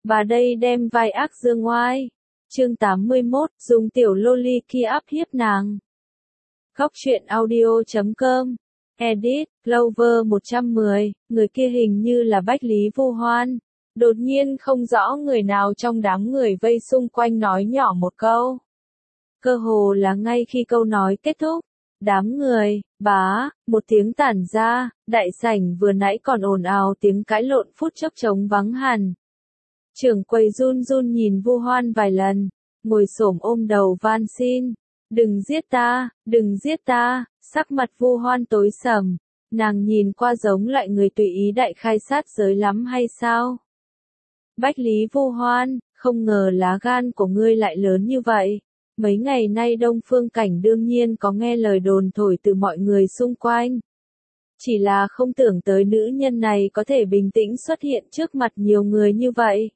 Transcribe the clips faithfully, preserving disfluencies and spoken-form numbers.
Bà đây đem vai ác dương oai. Chương tám mươi mốt, dùng tiểu loli kia áp hiếp nàng. Góc truyện audio chấm com. Edit, Clover một trăm mười, người kia hình như là Bách Lý Vu Hoan. Đột nhiên không rõ người nào trong đám người vây xung quanh nói nhỏ một câu. Cơ hồ là ngay khi câu nói kết thúc, đám người, bá, một tiếng tản ra, đại sảnh vừa nãy còn ồn ào tiếng cãi lộn phút chốc trống vắng hẳn. Trưởng quầy run run nhìn Vu Hoan vài lần, ngồi xổm ôm đầu van xin, đừng giết ta, đừng giết ta, sắc mặt Vu Hoan tối sầm, nàng nhìn qua giống loại người tùy ý đại khai sát giới lắm hay sao? Bách Lý Vu Hoan, không ngờ lá gan của ngươi lại lớn như vậy. Mấy ngày nay Đông Phương Cảnh đương nhiên có nghe lời đồn thổi từ mọi người xung quanh. Chỉ là không tưởng tới nữ nhân này có thể bình tĩnh xuất hiện trước mặt nhiều người như vậy.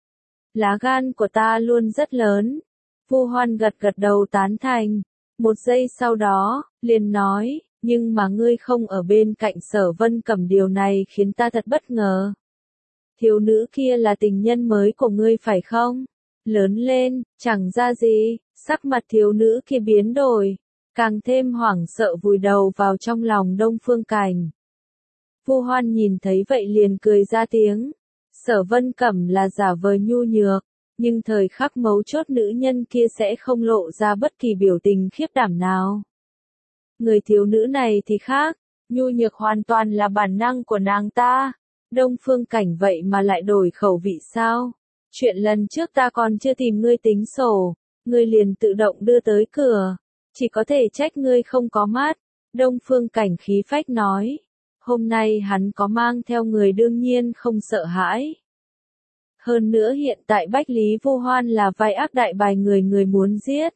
Lá gan của ta luôn rất lớn. Vu Hoan gật gật đầu tán thành. Một giây sau đó, liền nói, nhưng mà ngươi không ở bên cạnh Sở Vân Cẩm, điều này khiến ta thật bất ngờ. Thiếu nữ kia là tình nhân mới của ngươi phải không? Lớn lên, chẳng ra gì, sắc mặt thiếu nữ kia biến đổi, càng thêm hoảng sợ vùi đầu vào trong lòng Đông Phương Cảnh. Vu Hoan nhìn thấy vậy liền cười ra tiếng. Sở Vân Cẩm là giả vờ nhu nhược, nhưng thời khắc mấu chốt nữ nhân kia sẽ không lộ ra bất kỳ biểu tình khiếp đảm nào. Người thiếu nữ này thì khác, nhu nhược hoàn toàn là bản năng của nàng ta. Đông Phương Cảnh vậy mà lại đổi khẩu vị sao? Chuyện lần trước ta còn chưa tìm ngươi tính sổ, ngươi liền tự động đưa tới cửa, chỉ có thể trách ngươi không có mắt. Đông Phương Cảnh khí phách nói, hôm nay hắn có mang theo người đương nhiên không sợ hãi. Hơn nữa hiện tại Bách Lý Vu Hoan là vai ác đại bài người người muốn giết.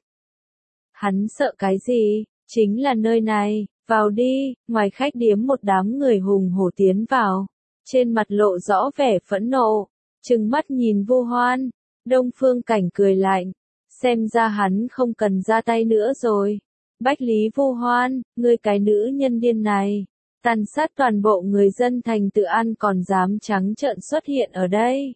Hắn sợ cái gì? Chính là nơi này, vào đi. Ngoài khách điếm một đám người hùng hổ tiến vào, trên mặt lộ rõ vẻ phẫn nộ, trừng mắt nhìn Vu Hoan. Đông Phương Cảnh cười lạnh, xem ra hắn không cần ra tay nữa rồi. Bách Lý Vu Hoan, ngươi cái nữ nhân điên này, tàn sát toàn bộ người dân thành Tự An còn dám trắng trợn xuất hiện ở đây.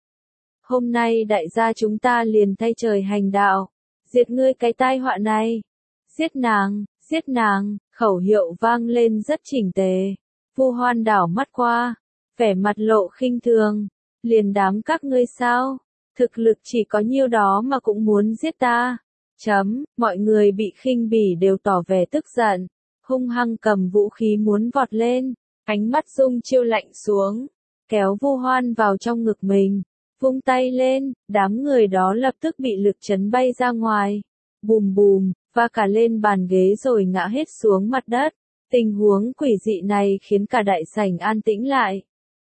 Hôm nay đại gia chúng ta liền thay trời hành đạo, diệt ngươi cái tai họa này. Giết nàng, giết nàng, khẩu hiệu vang lên rất chỉnh tề. Vu Hoan đảo mắt qua, vẻ mặt lộ khinh thường, liền đám các ngươi sao? Thực lực chỉ có nhiêu đó mà cũng muốn giết ta. Chấm, mọi người bị khinh bỉ đều tỏ vẻ tức giận, hung hăng cầm vũ khí muốn vọt lên, ánh mắt Dung Chiêu lạnh xuống, kéo Vu Hoan vào trong ngực mình, vung tay lên, đám người đó lập tức bị lực chấn bay ra ngoài, bùm bùm, và cả lên bàn ghế rồi ngã hết xuống mặt đất. Tình huống quỷ dị này khiến cả đại sảnh an tĩnh lại.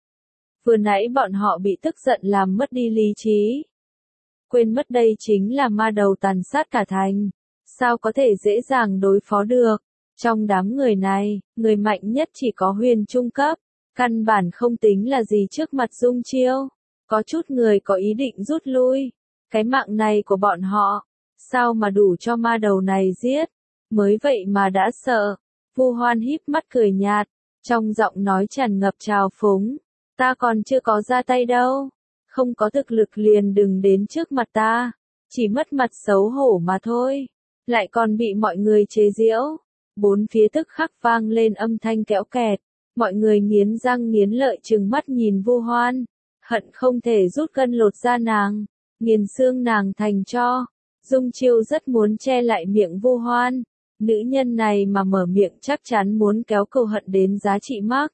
Vừa nãy bọn họ bị tức giận làm mất đi lý trí. Quên mất đây chính là ma đầu tàn sát cả thành. Sao có thể dễ dàng đối phó được? Trong đám người này, người mạnh nhất chỉ có huyền trung cấp. Căn bản không tính là gì trước mặt Dung Chiêu. Có chút người có ý định rút lui. Cái mạng này của bọn họ, sao mà đủ cho ma đầu này giết? Mới vậy mà đã sợ. Vu Hoan híp mắt cười nhạt, trong giọng nói tràn ngập trào phúng. Ta còn chưa có ra tay đâu. Không có thực lực liền đừng đến trước mặt ta. Chỉ mất mặt xấu hổ mà thôi. Lại còn bị mọi người chế giễu. Bốn phía tức khắc vang lên âm thanh kẽo kẹt. Mọi người nghiến răng nghiến lợi trừng mắt nhìn Vu Hoan. Hận không thể rút gân lột da nàng, nghiền xương nàng thành tro. Dung Chiêu rất muốn che lại miệng Vu Hoan. Nữ nhân này mà mở miệng chắc chắn muốn kéo cừu hận đến giá trị mắc.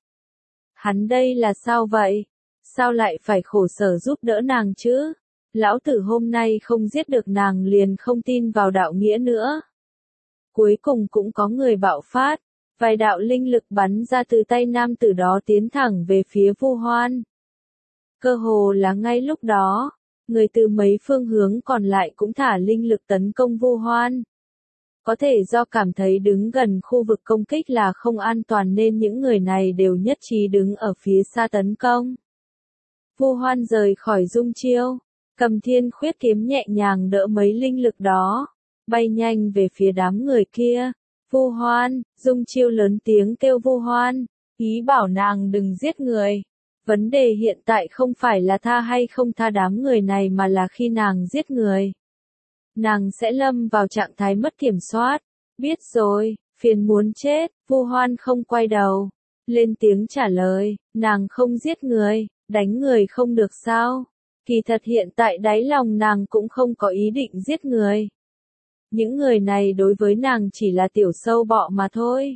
Hắn đây là sao vậy? Sao lại phải khổ sở giúp đỡ nàng chứ? Lão tử hôm nay không giết được nàng liền không tin vào đạo nghĩa nữa. Cuối cùng cũng có người bạo phát, vài đạo linh lực bắn ra từ tay nam tử đó tiến thẳng về phía Vu Hoan. Cơ hồ là ngay lúc đó, người từ mấy phương hướng còn lại cũng thả linh lực tấn công Vu Hoan. Có thể do cảm thấy đứng gần khu vực công kích là không an toàn nên những người này đều nhất trí đứng ở phía xa tấn công. Vu Hoan rời khỏi Dung Chiêu, cầm thiên khuyết kiếm nhẹ nhàng đỡ mấy linh lực đó, bay nhanh về phía đám người kia. Vu Hoan, Dung Chiêu lớn tiếng kêu Vu Hoan, ý bảo nàng đừng giết người. Vấn đề hiện tại không phải là tha hay không tha đám người này mà là khi nàng giết người. Nàng sẽ lâm vào trạng thái mất kiểm soát. Biết rồi, phiền muốn chết, Vu Hoan không quay đầu. Lên tiếng trả lời, nàng không giết người, đánh người không được sao. Kỳ thật hiện tại đáy lòng nàng cũng không có ý định giết người. Những người này đối với nàng chỉ là tiểu sâu bọ mà thôi.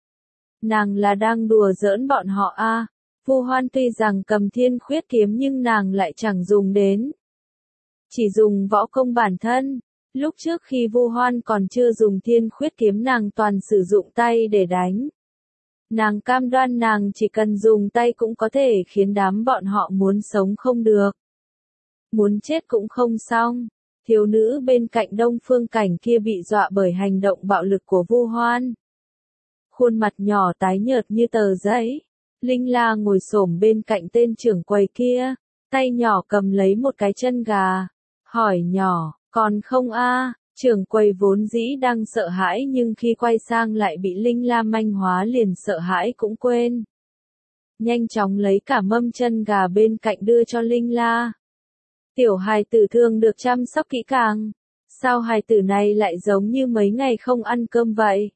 Nàng là đang đùa giỡn bọn họ a. À. Vu Hoan tuy rằng cầm thiên khuyết kiếm nhưng nàng lại chẳng dùng đến. Chỉ dùng võ công bản thân. Lúc trước khi Vu Hoan còn chưa dùng thiên khuyết kiếm nàng toàn sử dụng tay để đánh. Nàng cam đoan nàng chỉ cần dùng tay cũng có thể khiến đám bọn họ muốn sống không được. Muốn chết cũng không xong. Thiếu nữ bên cạnh Đông Phương Cảnh kia bị dọa bởi hành động bạo lực của Vu Hoan. Khuôn mặt nhỏ tái nhợt như tờ giấy. Linh La ngồi xổm bên cạnh tên trưởng quầy kia, tay nhỏ cầm lấy một cái chân gà, hỏi nhỏ, còn không a? Trưởng quầy vốn dĩ đang sợ hãi nhưng khi quay sang lại bị Linh La manh hóa liền sợ hãi cũng quên. Nhanh chóng lấy cả mâm chân gà bên cạnh đưa cho Linh La. Tiểu hài tử thường được chăm sóc kỹ càng, sao hài tử này lại giống như mấy ngày không ăn cơm vậy?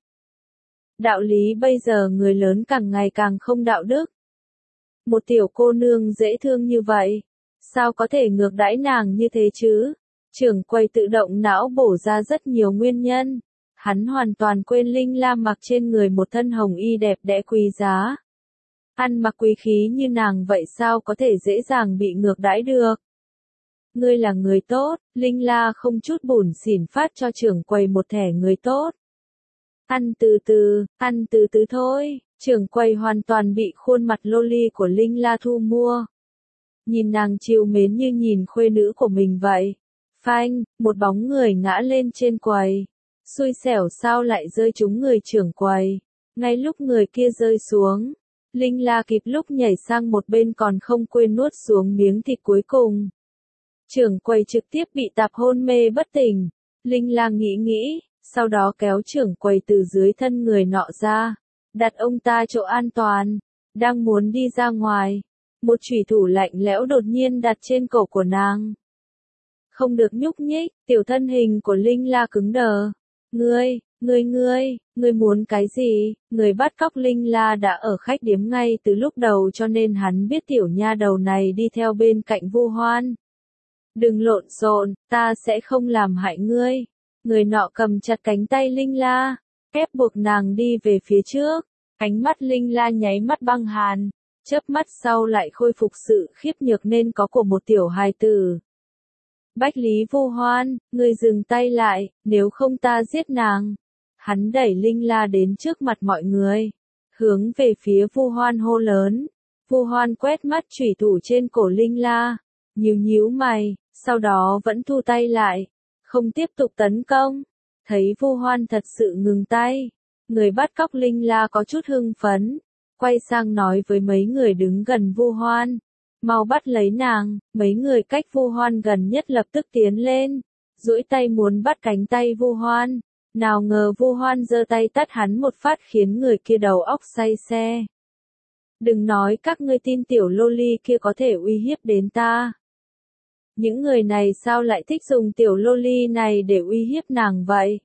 Đạo lý bây giờ người lớn càng ngày càng không đạo đức. Một tiểu cô nương dễ thương như vậy, sao có thể ngược đãi nàng như thế chứ? Trưởng quầy tự động não bổ ra rất nhiều nguyên nhân. Hắn hoàn toàn quên Linh La mặc trên người một thân hồng y đẹp đẽ quý giá. Ăn mặc quý khí như nàng vậy sao có thể dễ dàng bị ngược đãi được? Ngươi là người tốt, Linh La không chút bủn xỉn phát cho trưởng quầy một thẻ người tốt. Ăn từ từ, ăn từ từ thôi, trưởng quầy hoàn toàn bị khuôn mặt loli của Linh La thu mua. Nhìn nàng trìu mến như nhìn khuê nữ của mình vậy. Phanh, một bóng người ngã lên trên quầy. Xui xẻo sao lại rơi trúng người trưởng quầy. Ngay lúc người kia rơi xuống, Linh La kịp lúc nhảy sang một bên còn không quên nuốt xuống miếng thịt cuối cùng. Trưởng quầy trực tiếp bị tạp hôn mê bất tỉnh. Linh La nghĩ nghĩ, sau đó kéo trưởng quầy từ dưới thân người nọ ra, đặt ông ta chỗ an toàn, đang muốn đi ra ngoài. Một chủy thủ lạnh lẽo đột nhiên đặt trên cổ của nàng. Không được nhúc nhích, tiểu thân hình của Linh La cứng đờ. Ngươi, ngươi ngươi, ngươi muốn cái gì? Người bắt cóc Linh La đã ở khách điếm ngay từ lúc đầu cho nên hắn biết tiểu nha đầu này đi theo bên cạnh Vu Hoan. Đừng lộn xộn, ta sẽ không làm hại ngươi. Người nọ cầm chặt cánh tay Linh La, ép buộc nàng đi về phía trước. Ánh mắt Linh La nháy mắt băng hàn, chớp mắt sau lại khôi phục sự khiếp nhược nên có của một tiểu hài tử. Bách Lý Vu Hoan, ngươi dừng tay lại, nếu không ta giết nàng. Hắn đẩy Linh La đến trước mặt mọi người, hướng về phía Vu Hoan hô lớn. Vu Hoan quét mắt chủy thủ trên cổ Linh La, nhíu nhíu mày, sau đó vẫn thu tay lại, không tiếp tục tấn công. Thấy Vu Hoan thật sự ngừng tay, người bắt cóc Linh La có chút hưng phấn, quay sang nói với mấy người đứng gần Vu Hoan, mau bắt lấy nàng. Mấy người cách Vu Hoan gần nhất lập tức tiến lên, duỗi tay muốn bắt cánh tay Vu Hoan, nào ngờ Vu Hoan giơ tay tát hắn một phát khiến người kia đầu óc say xe. Đừng nói các ngươi tin tiểu loli kia có thể uy hiếp đến ta. Những người này sao lại thích dùng tiểu loli này để uy hiếp nàng vậy?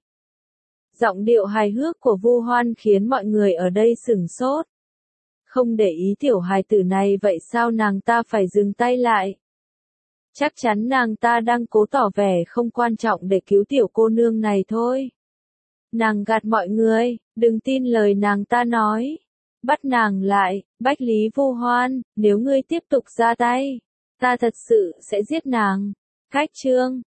Giọng điệu hài hước của Vu Hoan khiến mọi người ở đây sửng sốt. Không để ý tiểu hài tử này vậy sao nàng ta phải dừng tay lại? Chắc chắn nàng ta đang cố tỏ vẻ không quan trọng để cứu tiểu cô nương này thôi. Nàng gạt mọi người, đừng tin lời nàng ta nói. Bắt nàng lại, Bách Lý Vu Hoan, nếu ngươi tiếp tục ra tay, ta thật sự sẽ giết nàng. Cách chương